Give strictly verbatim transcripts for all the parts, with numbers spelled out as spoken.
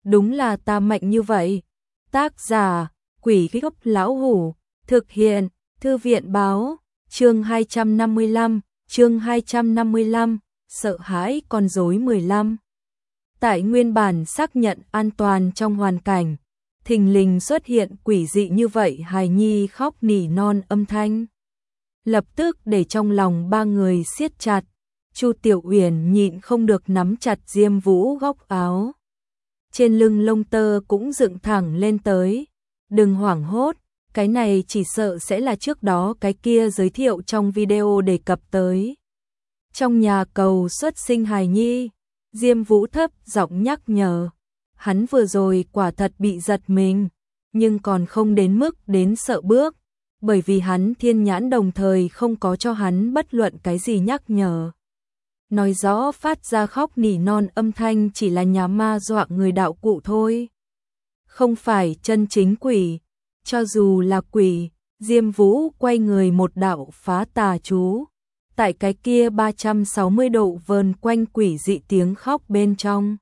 đúng là ta mạnh như vậy. Tác giả, Quỷ Gốc Lão Hủ, thực hiện, Thư viện báo, chương hai trăm năm mươi lăm, chương hai trăm năm mươi lăm, sợ hãi con rối mười lăm. Tại nguyên bản xác nhận an toàn trong hoàn cảnh, thình lình xuất hiện quỷ dị như vậy, hài nhi khóc nỉ non âm thanh. Lập tức để trong lòng ba người siết chặt, Chu Tiểu Uyển nhịn không được nắm chặt Diêm Vũ góc áo. Trên lưng lông tơ cũng dựng thẳng lên tới. Đừng hoảng hốt, cái này chỉ sợ sẽ là trước đó cái kia giới thiệu trong video đề cập tới. Trong nhà cầu xuất sinh hài nhi, Diêm Vũ thấp giọng nhắc nhở. Hắn vừa rồi quả thật bị giật mình, nhưng còn không đến mức đến sợ bước, bởi vì hắn thiên nhãn đồng thời không có cho hắn bất luận cái gì nhắc nhở. Nói rõ phát ra khóc nỉ non âm thanh chỉ là nhà ma dọa người đạo cụ thôi, không phải chân chính quỷ. Cho dù là quỷ, Diêm Vũ quay người một đạo phá tà chú, tại cái kia ba trăm sáu mươi độ vờn quanh quỷ dị tiếng khóc bên trong.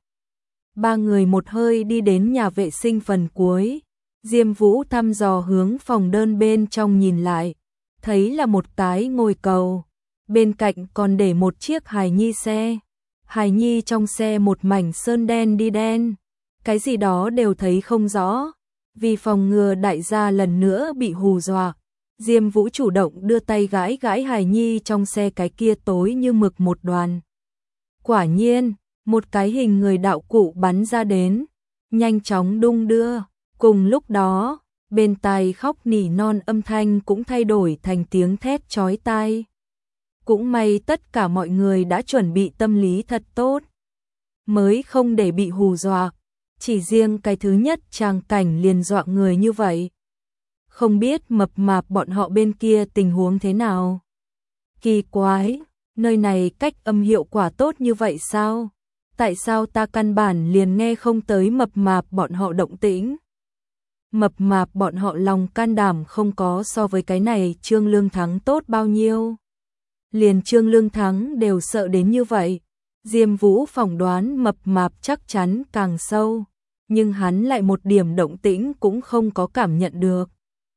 Ba người một hơi đi đến nhà vệ sinh phần cuối. Diêm Vũ thăm dò hướng phòng đơn bên trong nhìn lại, thấy là một cái ngồi cầu, bên cạnh còn để một chiếc hài nhi xe. Hài nhi trong xe một mảnh sơn đen đi đen, cái gì đó đều thấy không rõ. Vì phòng ngừa đại gia lần nữa bị hù dọa, Diêm Vũ chủ động đưa tay gãi gãi hài nhi trong xe cái kia tối như mực một đoàn. Quả nhiên, một cái hình người đạo cụ bắn ra đến, nhanh chóng đung đưa. Cùng lúc đó, bên tai khóc nỉ non âm thanh cũng thay đổi thành tiếng thét chói tai. Cũng may tất cả mọi người đã chuẩn bị tâm lý thật tốt, mới không để bị hù dọa. Chỉ riêng cái thứ nhất tràng cảnh liền dọa người như vậy. Không biết mập mạp bọn họ bên kia tình huống thế nào. Kỳ quái, nơi này cách âm hiệu quả tốt như vậy sao? Tại sao ta căn bản liền nghe không tới mập mạp bọn họ động tĩnh? Mập mạp bọn họ lòng can đảm không có so với cái này Trương Lương Thắng tốt bao nhiêu. Liền Trương Lương Thắng đều sợ đến như vậy. Diêm Vũ phỏng đoán mập mạp chắc chắn càng sâu, nhưng hắn lại một điểm động tĩnh cũng không có cảm nhận được.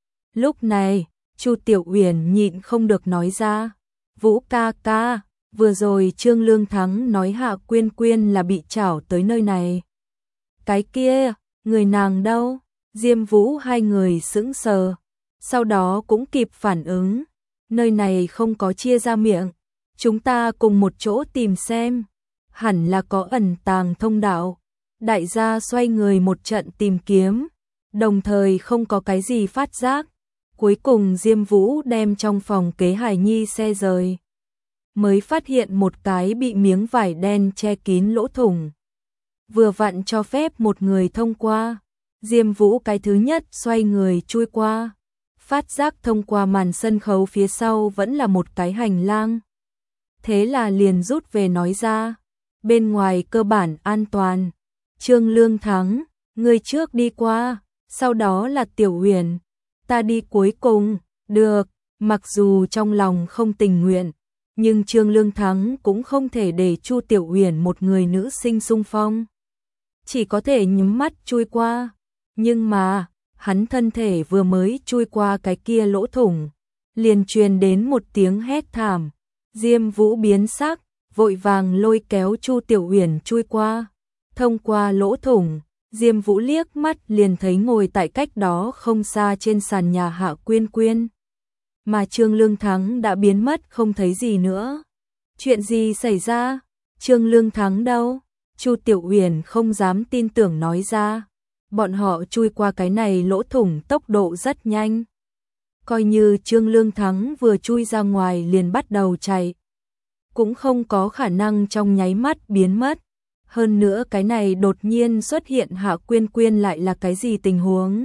Lúc này, Chu Tiểu Uyển nhịn không được nói ra, Vũ ca ca, vừa rồi Trương Lương Thắng nói Hạ Quyên Quyên là bị trảo tới nơi này. Cái kia, người nàng đâu? Diêm Vũ hai người sững sờ, sau đó cũng kịp phản ứng, nơi này không có chia ra miệng, chúng ta cùng một chỗ tìm xem, hẳn là có ẩn tàng thông đạo. Đại gia xoay người một trận tìm kiếm, đồng thời không có cái gì phát giác. Cuối cùng Diêm Vũ đem trong phòng kế hài nhi xe rời, mới phát hiện một cái bị miếng vải đen che kín lỗ thủng, vừa vặn cho phép một người thông qua. Diêm Vũ cái thứ nhất xoay người chui qua, phát giác thông qua màn sân khấu phía sau vẫn là một cái hành lang. Thế là liền rút về nói ra, bên ngoài cơ bản an toàn. Trương Lương Thắng, người trước đi qua, sau đó là Tiểu Uyển, ta đi cuối cùng. Được, mặc dù trong lòng không tình nguyện, nhưng Trương Lương Thắng cũng không thể để Chu Tiểu Uyển một người nữ sinh xung phong, chỉ có thể nhắm mắt chui qua. Nhưng mà, hắn thân thể vừa mới chui qua cái kia lỗ thủng, liền truyền đến một tiếng hét thảm. Diêm Vũ biến sắc, vội vàng lôi kéo Chu Tiểu Uyển chui qua. Thông qua lỗ thủng, Diêm Vũ liếc mắt liền thấy ngồi tại cách đó không xa trên sàn nhà Hạ Quyên Quyên. Mà Trương Lương Thắng đã biến mất không thấy gì nữa. Chuyện gì xảy ra? Trương Lương Thắng đâu? Chu Tiểu Uyển không dám tin tưởng nói ra. Bọn họ chui qua cái này lỗ thủng tốc độ rất nhanh. Coi như Trương Lương Thắng vừa chui ra ngoài liền bắt đầu chạy, cũng không có khả năng trong nháy mắt biến mất. Hơn nữa cái này đột nhiên xuất hiện Hạ Quyên Quyên lại là cái gì tình huống?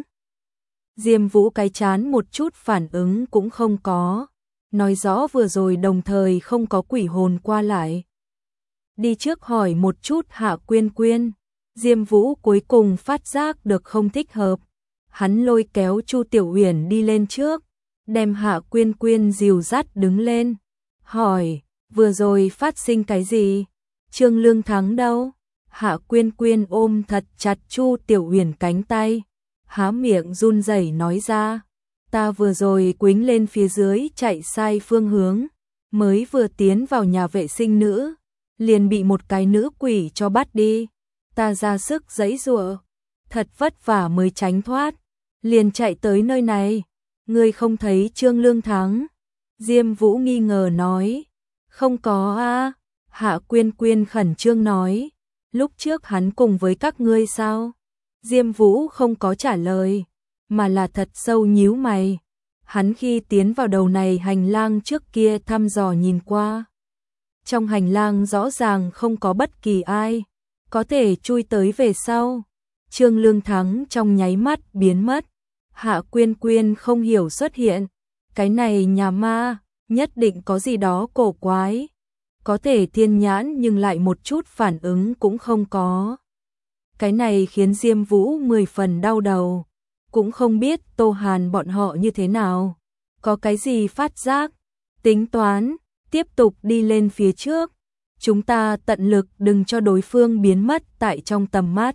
Diêm Vũ cái chán một chút phản ứng cũng không có, nói rõ vừa rồi đồng thời không có quỷ hồn qua lại. Đi trước hỏi một chút Hạ Quyên Quyên. Diêm Vũ cuối cùng phát giác được không thích hợp, hắn lôi kéo Chu Tiểu Uyển đi lên trước, đem Hạ Quyên Quyên dìu dắt đứng lên, hỏi, vừa rồi phát sinh cái gì? Trương Lương Thắng đâu? Hạ Quyên Quyên ôm thật chặt Chu Tiểu Uyển cánh tay, há miệng run rẩy nói ra, ta vừa rồi quýnh lên phía dưới chạy sai phương hướng, mới vừa tiến vào nhà vệ sinh nữ, liền bị một cái nữ quỷ cho bắt đi, ta ra sức giãy giụa, thật vất vả mới tránh thoát, liền chạy tới nơi này, ngươi không thấy Trương Lương Thắng? Diêm Vũ nghi ngờ nói, không có a. Hạ Quyên Quyên khẩn trương nói, lúc trước hắn cùng với các ngươi sao? Diêm Vũ không có trả lời, mà là thật sâu nhíu mày. Hắn khi tiến vào đầu này hành lang trước kia thăm dò nhìn qua. Trong hành lang rõ ràng không có bất kỳ ai, có thể chui tới về sau. Trương Lương Thắng trong nháy mắt biến mất. Hạ Quyên Quyên không hiểu xuất hiện. Cái này nhà ma, nhất định có gì đó cổ quái. Có thể thiên nhãn nhưng lại một chút phản ứng cũng không có. Cái này khiến Diêm Vũ mười phần đau đầu. Cũng không biết Tô Hàn bọn họ như thế nào. Có cái gì phát giác, tính toán, tiếp tục đi lên phía trước. Chúng ta tận lực đừng cho đối phương biến mất tại trong tầm mắt.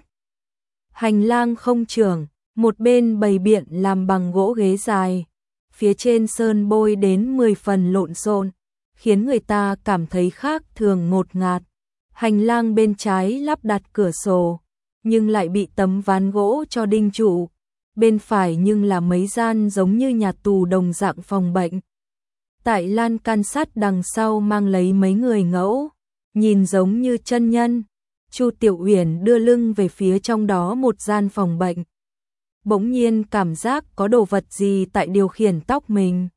Hành lang không trường, một bên bày biện làm bằng gỗ ghế dài. Phía trên sơn bôi đến mười phần lộn xộn, khiến người ta cảm thấy khác thường ngột ngạt. Hành lang bên trái lắp đặt cửa sổ, nhưng lại bị tấm ván gỗ cho đinh trụ. Bên phải nhưng là mấy gian giống như nhà tù đồng dạng phòng bệnh. Tại lan can sắt đằng sau mang lấy mấy người ngẫu, nhìn giống như chân nhân. Chu Tiểu Uyển đưa lưng về phía trong đó một gian phòng bệnh. Bỗng nhiên cảm giác có đồ vật gì tại điều khiển tóc mình.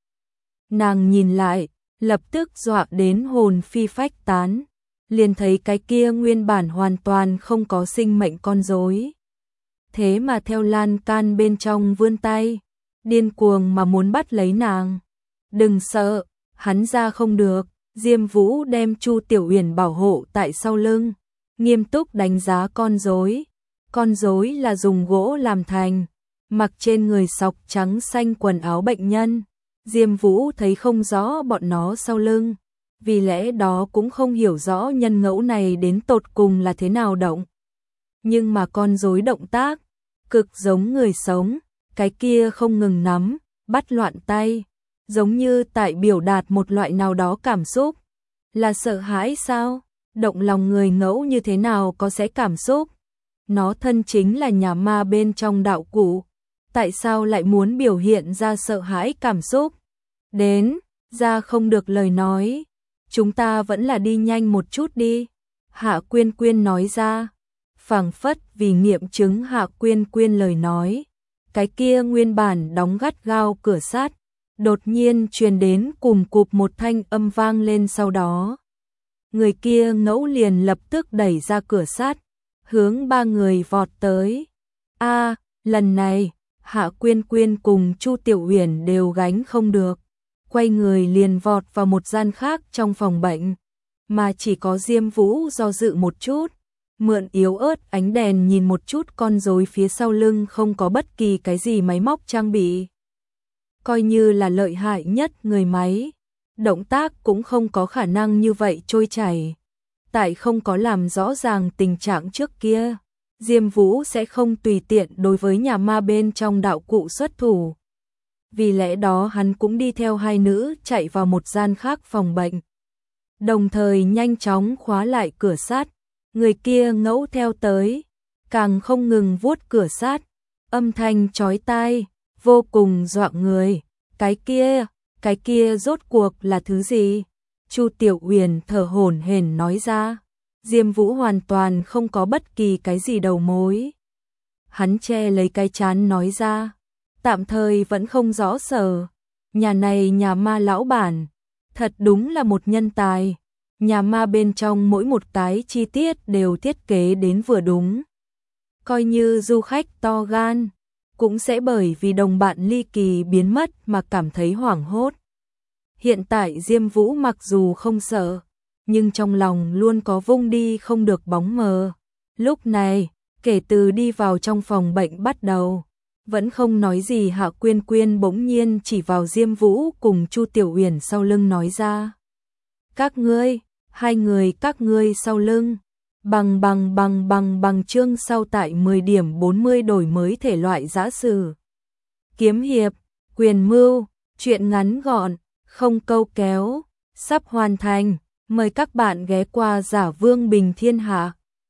Nàng nhìn lại, lập tức dọa đến hồn phi phách tán. Liền thấy cái kia nguyên bản hoàn toàn không có sinh mệnh con rối. Thế mà theo lan can bên trong vươn tay, điên cuồng mà muốn bắt lấy nàng. Đừng sợ, hắn ra không được. Diêm Vũ đem Chu Tiểu Uyển bảo hộ tại sau lưng, nghiêm túc đánh giá con rối. Con rối là dùng gỗ làm thành, mặc trên người sọc trắng xanh quần áo bệnh nhân. Diêm Vũ thấy không rõ bọn nó sau lưng, vì lẽ đó cũng không hiểu rõ nhân ngẫu này đến tột cùng là thế nào động. Nhưng mà con rối động tác, cực giống người sống, cái kia không ngừng nắm, bắt loạn tay, giống như tại biểu đạt một loại nào đó cảm xúc. Là sợ hãi sao? Động lòng người ngẫu như thế nào có sẽ cảm xúc? Nó thân chính là nhà ma bên trong đạo cụ, tại sao lại muốn biểu hiện ra sợ hãi cảm xúc? Đến, ra không được lời nói, chúng ta vẫn là đi nhanh một chút đi. Hạ Quyên Quyên nói ra, phảng phất vì nghiệm chứng Hạ Quyên Quyên lời nói. Cái kia nguyên bản đóng gắt gao cửa sắt, đột nhiên truyền đến cùm cụp một thanh âm vang lên, sau đó người kia ngẫu liền lập tức đẩy ra cửa sắt, hướng ba người vọt tới. A, lần này, Hạ Quyên Quyên cùng Chu Tiểu Uyển đều gánh không được, quay người liền vọt vào một gian khác trong phòng bệnh, mà chỉ có Diêm Vũ do dự một chút, mượn yếu ớt ánh đèn nhìn một chút con rối phía sau lưng không có bất kỳ cái gì máy móc trang bị. Coi như là lợi hại nhất người máy, động tác cũng không có khả năng như vậy trôi chảy. Tại không có làm rõ ràng tình trạng trước kia, Diêm Vũ sẽ không tùy tiện đối với nhà ma bên trong đạo cụ xuất thủ. Vì lẽ đó hắn cũng đi theo hai nữ chạy vào một gian khác phòng bệnh. Đồng thời nhanh chóng khóa lại cửa sắt. Người kia ngẫu theo tới, càng không ngừng vuốt cửa sắt, âm thanh chói tai, vô cùng dọa người. Cái kia, cái kia rốt cuộc là thứ gì? Chu Tiểu Uyển thở hổn hển nói ra. Diêm Vũ hoàn toàn không có bất kỳ cái gì đầu mối. Hắn che lấy cái trán nói ra, tạm thời vẫn không rõ sở. Nhà này nhà ma lão bản, thật đúng là một nhân tài. Nhà ma bên trong mỗi một cái chi tiết đều thiết kế đến vừa đúng. Coi như du khách to gan, cũng sẽ bởi vì đồng bạn ly kỳ biến mất mà cảm thấy hoảng hốt. Hiện tại Diêm Vũ mặc dù không sợ, nhưng trong lòng luôn có vung đi không được bóng mờ. Lúc này, kể từ đi vào trong phòng bệnh bắt đầu, vẫn không nói gì, Hạ Quyên Quyên bỗng nhiên chỉ vào Diêm Vũ cùng Chu Tiểu Uyển sau lưng nói ra. Các ngươi, hai người các ngươi sau lưng, Bằng bằng bằng bằng bằng chương sau tại mười điểm bốn mươi đổi mới thể loại giã sử. Kiếm hiệp, quyền mưu, truyện ngắn gọn, không câu kéo, sắp hoàn thành. Mời các bạn ghé qua Giả Vương Bình Thiên Hạ.